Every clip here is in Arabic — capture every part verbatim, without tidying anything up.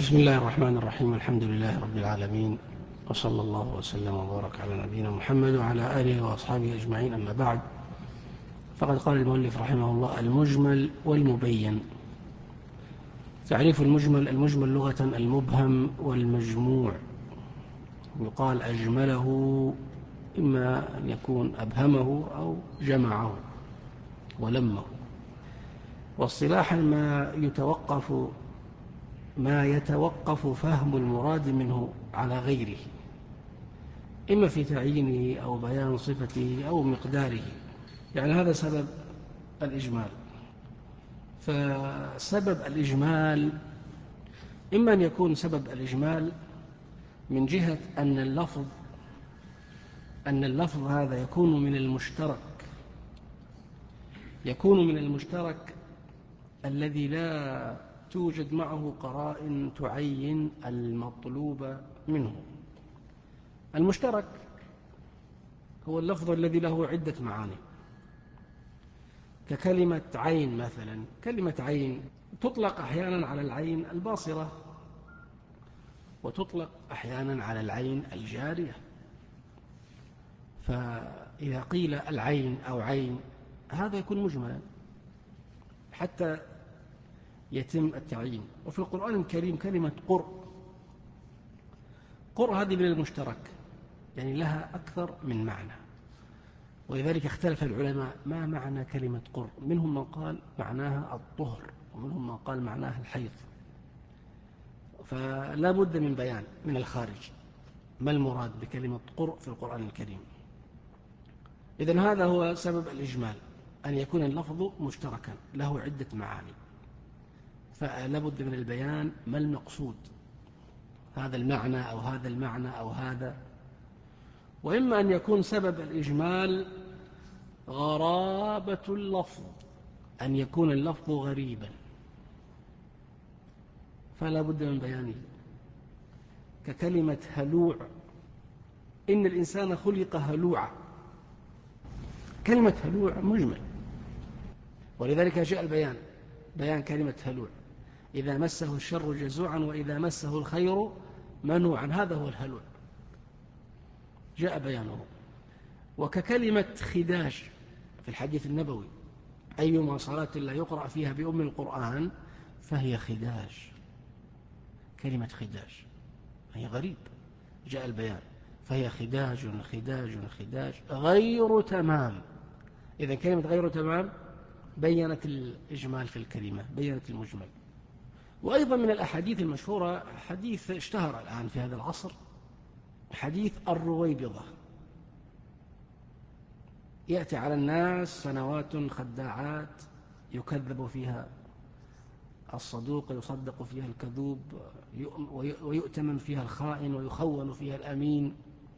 بسم الله الرحمن الرحيم. الحمد لله رب العالمين، وصلى الله وسلم وبارك على نبينا محمد وعلى آله وأصحابه أجمعين. أما بعد، فقد قال المؤلف رحمه الله: المجمل والمبين. تعريف المجمل: المجمل لغة المبهم والمجموع. يقال أجمله، إما أن يكون أبهمه أو جمعه ولمه. واصطلاحا ما يتوقف ما يتوقف فهم المراد منه على غيره، إما في تعيينه أو بيان صفته أو مقداره. يعني هذا سبب الإجمال. فسبب الإجمال إما أن يكون سبب الإجمال من جهة أن اللفظ أن اللفظ هذا يكون من المشترك يكون من المشترك الذي لا توجد معه قرائن تعين المطلوب منه. المشترك هو اللفظ الذي له عدة معاني، ككلمة عين مثلا. كلمة عين تطلق أحيانا على العين الباصرة، وتطلق أحيانا على العين الجارية. فإذا قيل العين أو عين، هذا يكون مجملا حتى يتم التعيين. وفي القرآن الكريم كلمة قر قر هذه من المشترك، يعني لها أكثر من معنى، ولذلك اختلف العلماء ما معنى كلمة قر. منهم من قال معناها الطهر، ومنهم من قال معناها الحيض. فلا بد من بيان من الخارج ما المراد بكلمة قر في القرآن الكريم. إذن هذا هو سبب الإجمال، أن يكون اللفظ مشتركا له عدة معاني، فلا بد من البيان ما المقصود، هذا المعنى أو هذا المعنى أو هذا. وإما أن يكون سبب الإجمال غرابة اللفظ، أن يكون اللفظ غريبا، فلا بد من بيانه، ككلمة هلوع. إن الإنسان خلق هلوعا. كلمة هلوع مجمل، ولذلك جاء البيان بيان كلمة هلوع: إذا مسه الشر جزوعا وإذا مسه الخير منوعا. هذا هو الهلوع، جاء بيانه. وككلمة خداج في الحديث النبوي: أيما صلاة لا يقرأ فيها بأم القرآن فهي خداج. كلمة خداج هي غريب، جاء البيان: فهي خداج خداج خداج غير تمام. إذن كلمة غير تمام بيّنت الإجمال في الكلمة، بيّنت المجمل. وأيضا من الأحاديث المشهورة حديث اشتهر الآن في هذا العصر، حديث الرويبضة. يأتي على الناس سنوات خداعات يكذب فيها الصدوق، يصدق فيها الكذوب، ويؤتمن فيها الخائن، ويخون فيها الأمين،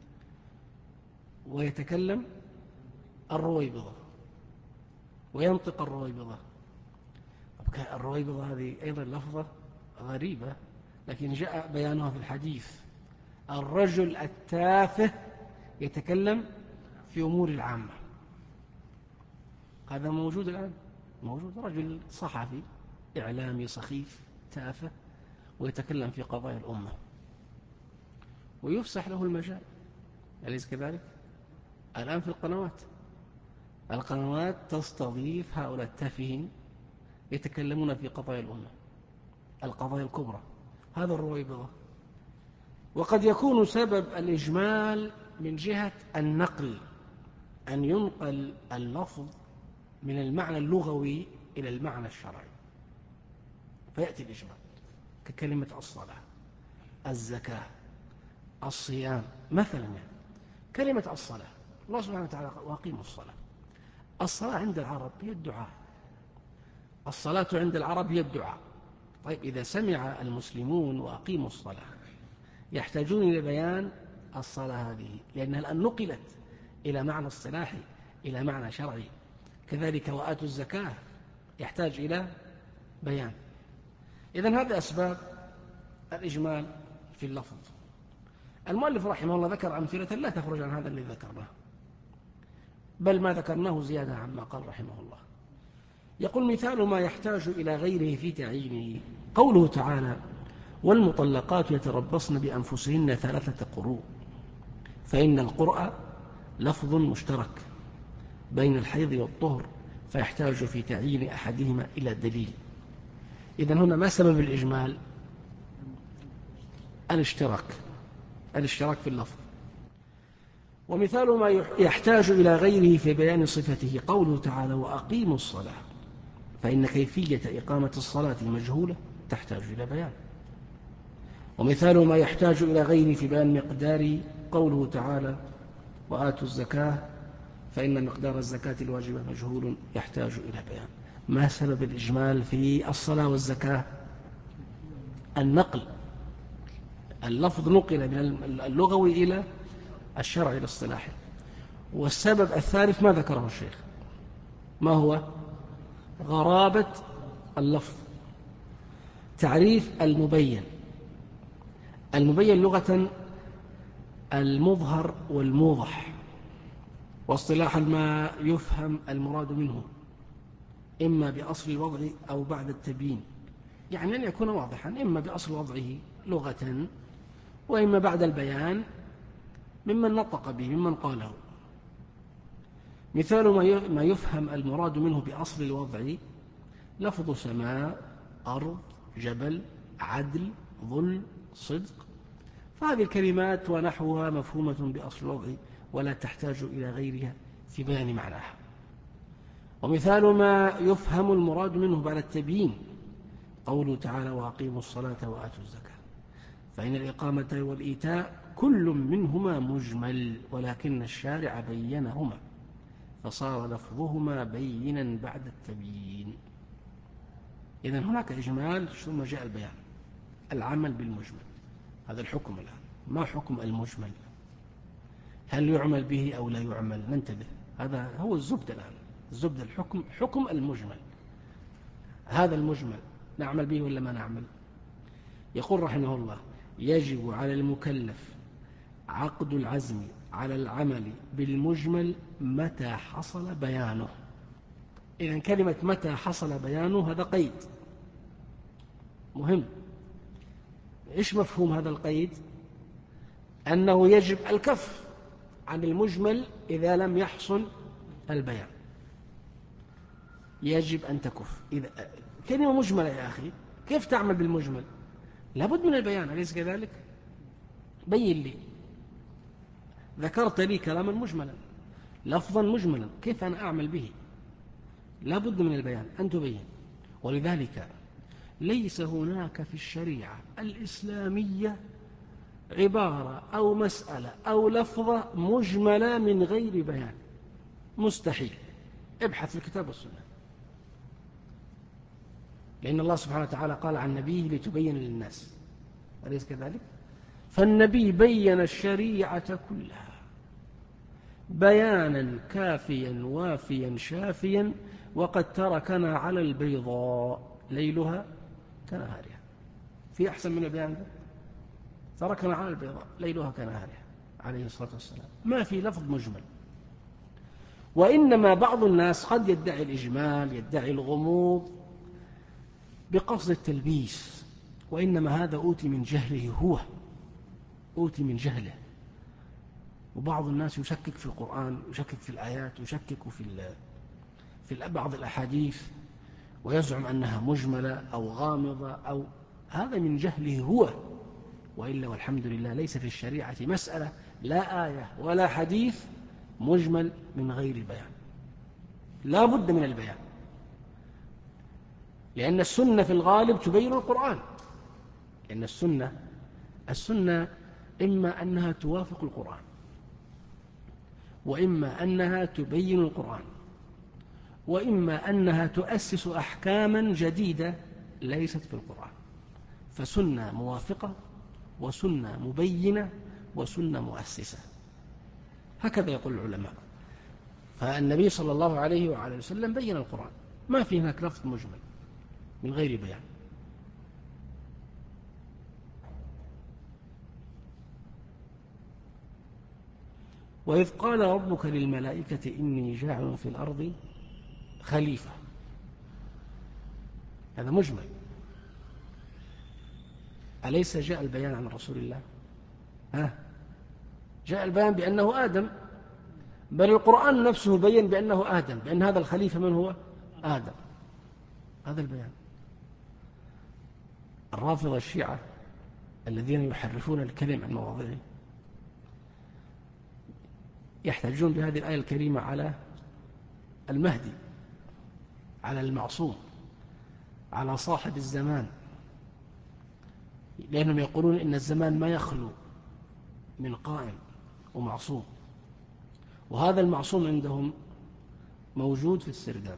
ويتكلم الرويبضة وينطق الرويبضة. الرويبضة هذه أيضا لفظة غريبة، لكن جاء بيانها في الحديث: الرجل التافه يتكلم في أمور العامة. هذا موجود الآن، موجود رجل صحفي إعلامي سخيف تافه ويتكلم في قضايا الأمة ويفسح له المجال، أليس كذلك؟ الآن في القنوات القنوات تستضيف هؤلاء التافهين يتكلمون في قضايا الأمة، القضايا الكبرى. هذا الرويبضة. وقد يكون سبب الإجمال من جهة النقل، أن ينقل اللفظ من المعنى اللغوي إلى المعنى الشرعي فيأتي الإجمال، ككلمة الصلاة، الزكاة، الصيام مثلا. يعني كلمة الصلاة، الله سبحانه وتعالى: وأقيموا الصلاة. الصلاة عند العرب هي الدعاء، الصلاة عند العرب هي الدعاء. طيب، إذا سمع المسلمون وأقيموا الصلاة يحتاجون إلى بيان الصلاة هذه، لأنها الآن نقلت إلى معنى اصطلاحي، إلى معنى شرعي. كذلك وآتوا الزكاة يحتاج إلى بيان. إذن هذه أسباب الإجمال في اللفظ. المؤلف رحمه الله ذكر أمثلة لا تخرج عن هذا الذي ذكرناه، بل ما ذكرناه زيادة عما قال رحمه الله. يقول: مثال ما يحتاج إلى غيره في تعيينه قوله تعالى: والمطلقات يتربصن بأنفسهن ثلاثة قروء، فإن القرء لفظ مشترك بين الحيض والطهر، فيحتاج في تعيين أحدهما إلى دليل. إذن هنا ما سبب الإجمال؟ الاشتراك الاشتراك في اللفظ. ومثال ما يحتاج إلى غيره في بيان صفته قوله تعالى وأقيموا الصلاة، فإن كيفية إقامة الصلاة مجهولة تحتاج إلى بيان. ومثال ما يحتاج إلى غيره في بيان مقدار قوله تعالى وآتوا الزكاة، فإن مقدار الزكاة الواجبة مجهول يحتاج إلى بيان. ما سبب الإجمال في الصلاة والزكاة؟ النقل، اللفظ نقل من اللغوي إلى الشرعي الاصطلاحي. والسبب الثالث ما ذكره الشيخ، ما هو؟ غرابة اللفظ. تعريف المبين. المبين لغة المظهر والموضح، واصطلاحا ما يفهم المراد منه إما بأصل الوضع أو بعد التبيين، يعني أن يكون واضحا إما بأصل وضعه لغة وإما بعد البيان ممن نطق به ممن قاله. مثال ما يفهم المراد منه بأصل الوضع لفظ سماء، أرض، جبل، عدل، ظلم، صدق، فهذه الكلمات ونحوها مفهومة بأصل الوضع ولا تحتاج إلى غيرها في بيان معناها. ومثال ما يفهم المراد منه بعد التبيين قوله تعالى وأقيموا الصلاة وآتوا الزكاة، فإن الإقامة والإيتاء كل منهما مجمل ولكن الشارع بينهما فصار لفظهما بينا بعد التبيين. إذن هناك إجمال ثم جاء البيان، العمل بالمجمل. هذا الحكم الآن. ما حكم المجمل؟ هل يعمل به أو لا يعمل؟ ننتبه، هذا هو الزبد الآن. الزبد الحكم، حكم المجمل. هذا المجمل نعمل به ولا ما نعمل؟ يقول رحمه الله يجب على المكلف عقد العزم على العمل بالمجمل متى حصل بيانه. إذن كلمة متى حصل بيانه هذا قيد مهم. إيش مفهوم هذا القيد؟ أنه يجب الكف عن المجمل إذا لم يحصل البيان. يجب أن تكف. إذا كلمة مجملة يا أخي كيف تعمل بالمجمل؟ لابد من البيان، أليس كذلك؟ بين لي، ذكرت لي كلاما مجملا لفظا مجملا، كيف أنا أعمل به؟ لابد من البيان، أن تبين. ولذلك ليس هناك في الشريعة الإسلامية عبارة أو مسألة أو لفظة مجملة من غير بيان، مستحيل. ابحث في الكتاب والسنة، لأن الله سبحانه وتعالى قال عن نبيه لتبين للناس، أليس كذلك؟ فالنبي بين الشريعة كلها بيانا كافيا وافيا شافيا، وقد تركنا على البيضاء ليلها كنهارها. في أحسن من البيان ده؟ تركنا على البيضاء ليلها كنهارها عليه الصلاة والسلام. ما في لفظ مجمل. وإنما بعض الناس قد يدعي الإجمال، يدعي الغموض بقصد التلبيس، وإنما هذا أوتي من جهله، هو أوتي من جهله. وبعض الناس يشكك في القرآن، يشكك في الآيات، يشكك في في بعض الأحاديث، ويزعم أنها مجملة أو غامضة، أو هذا من جهله هو. وإلا والحمد لله ليس في الشريعة مسألة لا آية ولا حديث مجمل من غير بيان، لا بد من البيان، لأن السنة في الغالب تبين القرآن. لأن السنة السنة إما أنها توافق القرآن، وإما أنها تبين القرآن، وإما أنها تؤسس أحكاما جديدة ليست في القرآن. فسنة موافقة وسنة مبينة وسنة مؤسسة، هكذا يقول العلماء. فالنبي صلى الله عليه وعلى وسلم بين القرآن، ما في هناك لفظ مجمل من غير بيان. وإذ قال ربك للملائكة إني جاعل في الأرض خليفة، هذا مجمل. أليس جاء البيان عن رسول الله؟ ها؟ جاء البيان بأنه آدم، بل القرآن نفسه بين بأنه آدم، بأن هذا الخليفة من هو؟ آدم. هذا البيان. الرافضة الشيعة الذين يحرفون الكلم عن مواضعه يحتاجون بهذه الآية الكريمة على المهدي، على المعصوم، على صاحب الزمان، لأنهم يقولون إن الزمان ما يخلو من قائم ومعصوم، وهذا المعصوم عندهم موجود في السرداب،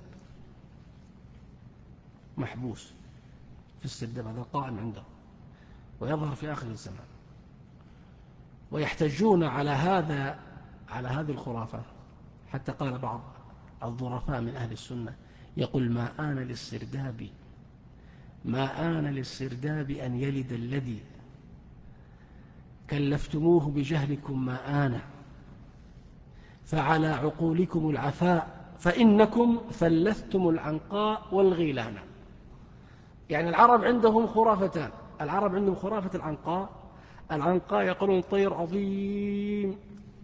محبوس في السرداب، هذا قائم عندهم ويظهر في آخر الزمان. ويحتجون على هذا، على هذه الخرافة، حتى قال بعض الظرفاء من أهل السنة يقول: ما آن للسرداب ما آن للسرداب أن يلد الذي كلفتموه بجهلكم، ما آن فعلى عقولكم العفاء فإنكم ثلثتم العنقاء والغيلان. يعني العرب عندهم خرافتان، العرب عندهم خرافة العنقاء. العنقاء يقولون طير عظيم،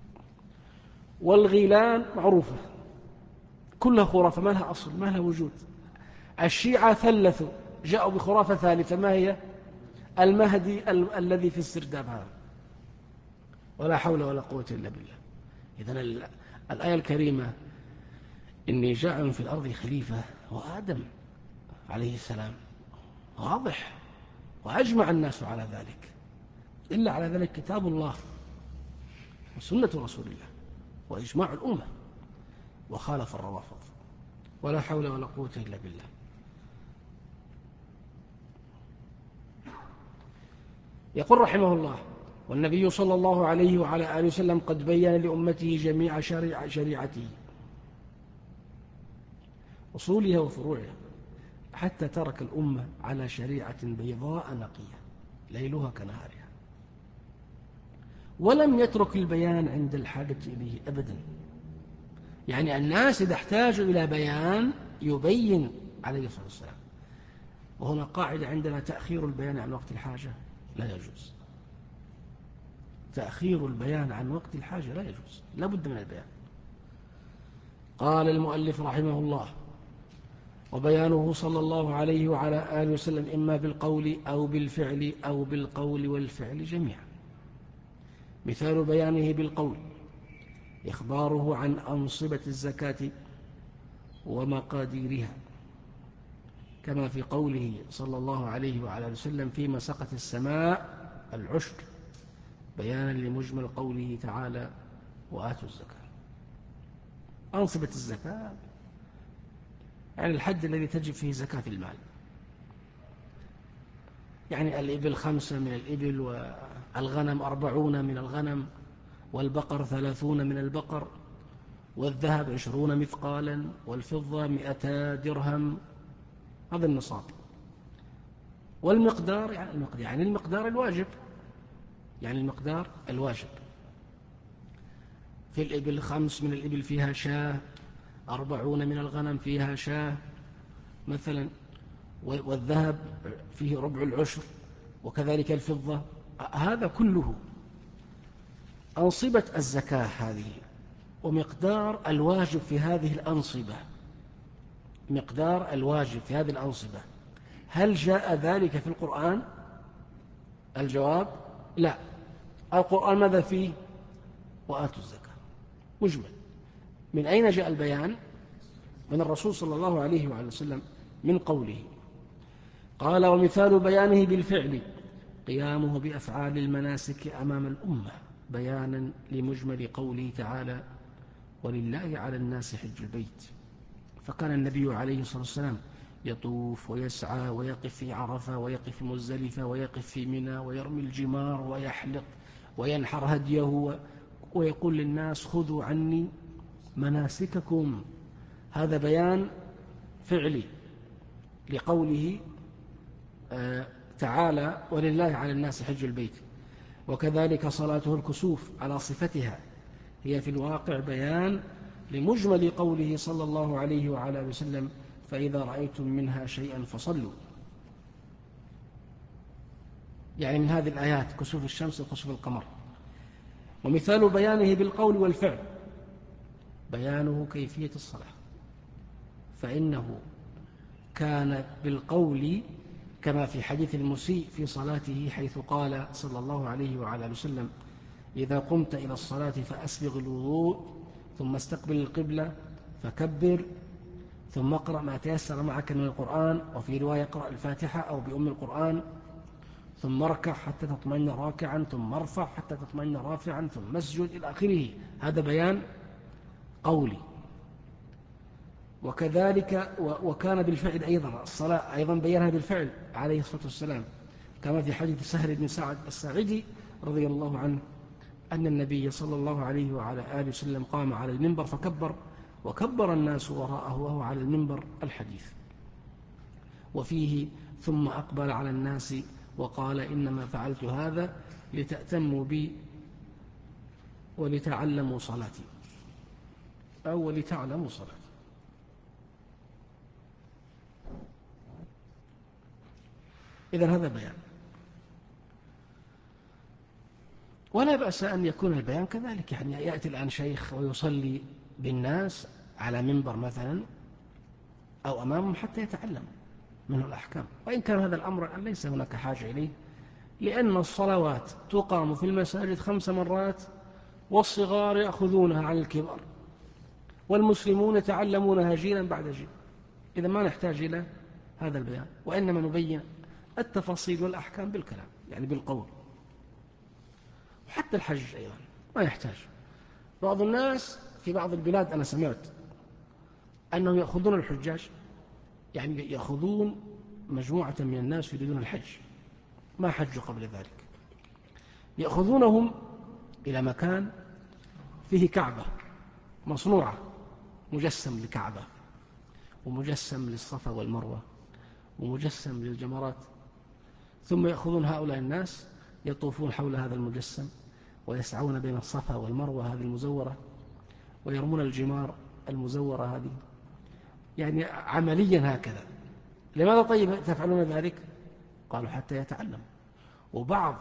والغيلان معروفة، كلها خرافة ما لها أصل، ما لها وجود. الشيعة ثلثوا، جاءوا بخرافة ثالثة، ما هي؟ المهدي ال الذي في السرداب هذا، ولا حول ولا قوة إلا بالله. إذن الآية الكريمة إني جاعل في الأرض خليفة وآدم عليه السلام واضح، وأجمع الناس على ذلك، إلا على ذلك كتاب الله وسنة رسول الله وإجماع الأمة، وخالف الروافض، ولا حول ولا قوة إلا بالله. يقول رحمه الله: والنبي صلى الله عليه وعلى آله وسلم قد بين لأمته جميع شريعة شريعته، أصولها وفروعها، حتى ترك الأمة على شريعة بيضاء نقية ليلها كنهارها، ولم يترك البيان عند الحاجة إليه أبدا. يعني الناس إذا احتاجوا إلى بيان يبين عليه الصلاة والسلام. وهنا قاعدة عندنا: تأخير البيان عن وقت الحاجة لا يجوز. تأخير البيان عن وقت الحاجة لا يجوز، لا بد من البيان. قال المؤلف رحمه الله: وبيانه صلى الله عليه وعلى آله وسلم إما بالقول أو بالفعل أو بالقول والفعل جميعا. مثال بيانه بالقول: إخباره عن أنصبة الزكاة ومقاديرها، كما في قوله صلى الله عليه وعلى آله وسلم: فيما سقت السماء العشر، بيانا لمجمل قوله تعالى: وآتوا الزكاة. أنصبة الزكاة يعني الحد الذي تجب فيه زكاة المال، يعني الإبل خمسة من الإبل، والغنم أربعون من الغنم، والبقر ثلاثون من البقر، والذهب عشرون مثقالا، والفضة مئتا درهم. هذا النصاب. والمقدار يعني المقدار, يعني المقدار الواجب، يعني المقدار الواجب. في الإبل خمس من الإبل فيها شاه، أربعون من الغنم فيها شاه مثلا، والذهب فيه ربع العشر، وكذلك الفضة. هذا كله أنصبة الزكاة هذه، ومقدار الواجب في هذه الأنصبة، مقدار الواجب في هذه الأنصبة. هل جاء ذلك في القرآن؟ الجواب: لا. القرآن ماذا فيه؟ وآتوا الزكاة، مجمل. من أين جاء البيان؟ من الرسول صلى الله عليه وعلى وسلم، من قوله. قال: ومثال بيانه بالفعل قيامه بأفعال المناسك أمام الأمة، بيانا لمجمل قوله تعالى: ولله على الناس حج البيت. فكان النبي عليه الصلاة والسلام يطوف ويسعى ويقف في عرفة ويقف في مزدلفة ويقف في منى ويرمي الجمار ويحلق وينحر هديه ويقول للناس: خذوا عني مناسككم. هذا بيان فعلي لقوله تعالى: ولله على الناس حج البيت. وكذلك صلاته الكسوف على صفتها، هي في الواقع بيان لمجمل قوله صلى الله عليه وعلى آله وسلم: فإذا رأيتم منها شيئا فصلوا. يعني من هذه الآيات كسوف الشمس وكسوف القمر. ومثال بيانه بالقول والفعل بيانه كيفية الصلاة، فإنه كان بالقول كما في حديث المسيء في صلاته، حيث قال صلى الله عليه وعلى وسلم: إذا قمت إلى الصلاة فأسبغ الوضوء ثم استقبل القبلة فكبر ثم اقرأ ما تيسر معك من القرآن، وفي رواية اقرأ الفاتحة أو بأم القرآن، ثم اركع حتى تطمئن راكعا، ثم ارفع حتى تطمئن رافعا، ثم اسجد إلى آخره. هذا بيان قولي. وكذلك وكان بالفعل أيضا، الصلاة أيضا بيانها بالفعل عليه الصلاة والسلام، كما في حديث سهل بن سعد الساعدي رضي الله عنه أن النبي صلى الله عليه وعلى آله وسلم قام على المنبر فكبر، وكبر الناس وراءه وهو على المنبر الحديث. وفيه: ثم أقبل على الناس وقال: إنما فعلت هذا لتأتموا بي ولتعلموا صلاتي، أو ولتعلموا صلاتي. إذن هذا بيان، ولا بأس أن يكون البيان كذلك. يعني يأتي الآن شيخ ويصلي بالناس على منبر مثلا أو أمامهم حتى يتعلم منه الأحكام، وإن كان هذا الأمر ليس هناك حاجة إليه، لأن الصلوات تقام في المساجد خمس مرات، والصغار يأخذونها عن الكبار، والمسلمون يتعلمونها جيلا بعد جيل. إذا ما نحتاج إلى هذا البيان، وإنما نبين التفاصيل والأحكام بالكلام، يعني بالقول. وحتى الحج أيضا ما يحتاج. بعض الناس في بعض البلاد أنا سمعت أنهم يأخذون الحجاج، يعني يأخذون مجموعة من الناس يريدون الحج ما حجوا قبل ذلك، يأخذونهم إلى مكان فيه كعبة مصنوعة، مجسم لكعبة ومجسم للصفا والمروة ومجسم للجمرات، ثم يأخذون هؤلاء الناس يطوفون حول هذا المجسم ويسعون بين الصفا والمروة هذه المزورة، ويرمون الجمار المزورة هذه، يعني عمليا هكذا. لماذا طيب تفعلون ذلك؟ قالوا حتى يتعلم. وبعض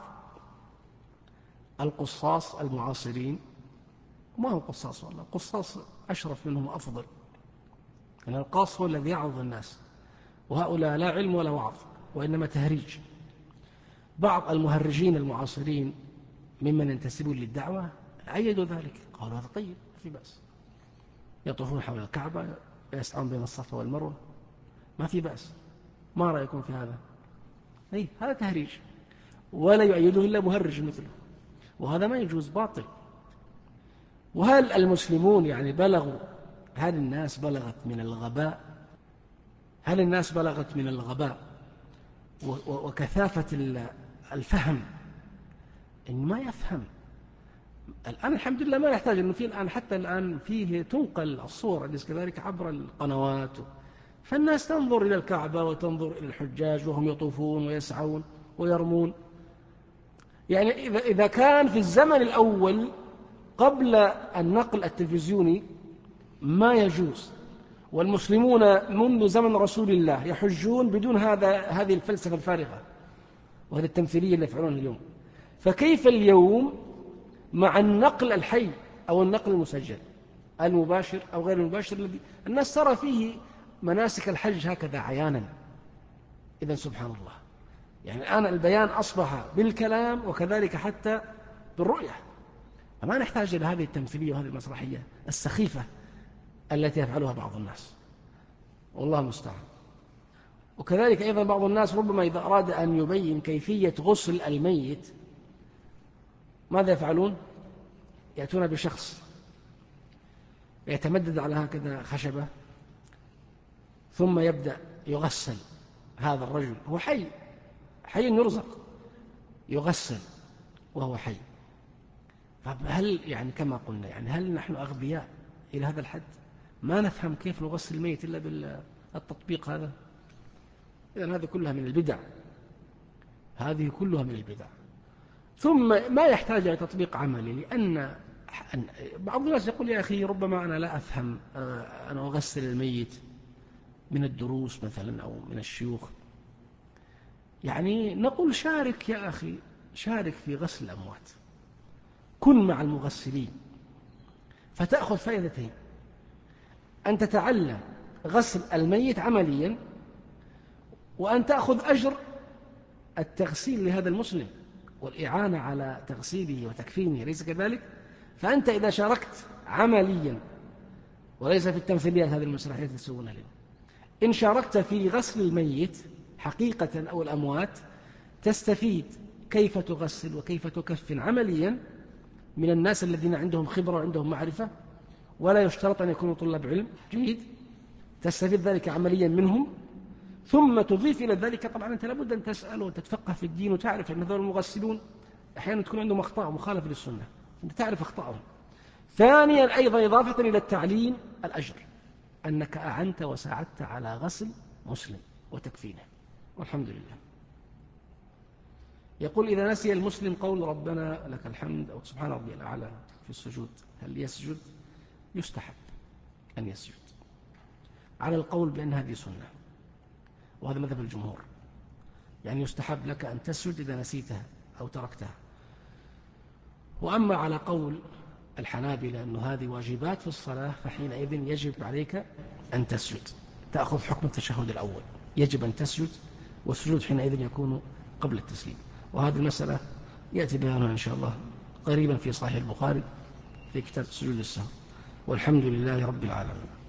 القصاص المعاصرين، ما هو قصاص والله، قصاص أشرف منهم أفضل، يعني القاص هو الذي يعظ الناس، وهؤلاء لا علم ولا وعظ وإنما تهريج. بعض المهرجين المعاصرين ممن ينتسبون للدعوة أيدوا ذلك، قالوا هذا طيب في بأس، يطوفون حول الكعبة يسعون بين الصفا والمروة ما في بأس، ما رأيكم في هذا؟ أي هذا تهريج، ولا يؤيده إلا مهرج مثله، وهذا ما يجوز، باطل. وهل المسلمون يعني بلغوا، هل الناس بلغت من الغباء، هل الناس بلغت من الغباء وكثافة الفهم إن ما يفهم؟ الآن الحمد لله ما يحتاج أنه في الآن، حتى الآن فيه تنقل الصور أليس كذلك عبر القنوات، فالناس تنظر إلى الكعبة وتنظر إلى الحجاج وهم يطوفون ويسعون ويرمون. يعني إذا إذا كان في الزمن الأول قبل النقل التلفزيوني ما يجوز، والمسلمون منذ زمن رسول الله يحجون بدون هذا هذه الفلسفة الفارغة وهذه التمثيلية اللي يفعلونها اليوم، فكيف اليوم مع النقل الحي أو النقل المسجل المباشر أو غير المباشر الذي الناس ترى فيه مناسك الحج هكذا عيانا؟ إذن سبحان الله، يعني الآن البيان أصبح بالكلام وكذلك حتى بالرؤية، فما نحتاج إلى هذه التمثيلية وهذه المسرحية السخيفة التي يفعلها بعض الناس، والله المستعان. وكذلك أيضا بعض الناس ربما إذا أراد أن يبين كيفية غسل الميت ماذا يفعلون؟ يأتون بشخص يتمدد على هكذا خشبة، ثم يبدأ يغسل هذا الرجل، هو حي حي يرزق، يغسل وهو حي. فهل يعني كما قلنا، يعني هل نحن أغبياء إلى هذا الحد ما نفهم كيف نغسل الميت إلا بالتطبيق هذا؟ إذن هذه كلها من البدع، هذه كلها من البدع. ثم ما يحتاج إلى تطبيق عملي، لأن بعض الناس يقول يا أخي ربما أنا لا أفهم، أنا أغسل الميت من الدروس مثلا أو من الشيوخ، يعني نقول شارك يا أخي، شارك في غسل الأموات، كن مع المغسلين فتأخذ فائدتين: أن تتعلم غسل الميت عمليا، وأن تأخذ أجر التغسيل لهذا المسلم والإعانة على تغسيله وتكفينه، ليس كذلك؟ فأنت إذا شاركت عمليا وليس في التمثيليات هذه المسرحيات التي تسوونها اليوم، إن شاركت في غسل الميت حقيقة أو الأموات تستفيد كيف تغسل وكيف تكفن عمليا من الناس الذين عندهم خبرة وعندهم معرفة، ولا يشترط أن يكونوا طلاب علم. جيد، تستفيد ذلك عمليا منهم، ثم تضيف إلى ذلك طبعا أنت لابد أن تسأل وتتفقه في الدين وتعرف أن هذول المغسلون أحيانا تكون عندهم أخطاء مخالفة للسنة، أنت تعرف أخطاءهم. ثانيا أيضا إضافة إلى التعليم الأجر، أنك أعنت وساعدت على غسل مسلم وتكفينه، والحمد لله. يقول: إذا نسي المسلم قول ربنا لك الحمد أو سبحان ربي الأعلى في السجود، هل يسجد؟ يستحب أن يسجد على القول بأن هذه سنة، وهذا مذهب الجمهور، يعني يستحب لك أن تسجد إذا نسيتها أو تركتها. وأما على قول الحنابلة أن هذه واجبات في الصلاة، فحينئذ يجب عليك أن تسجد، تأخذ حكم التشهد الأول، يجب أن تسجد، والسجود حينئذ يكون قبل التسليم. وهذه المسألة يأتي بيانها إن شاء الله قريبا في صحيح البخاري في كتاب سجود السهو. والحمد لله رب العالمين.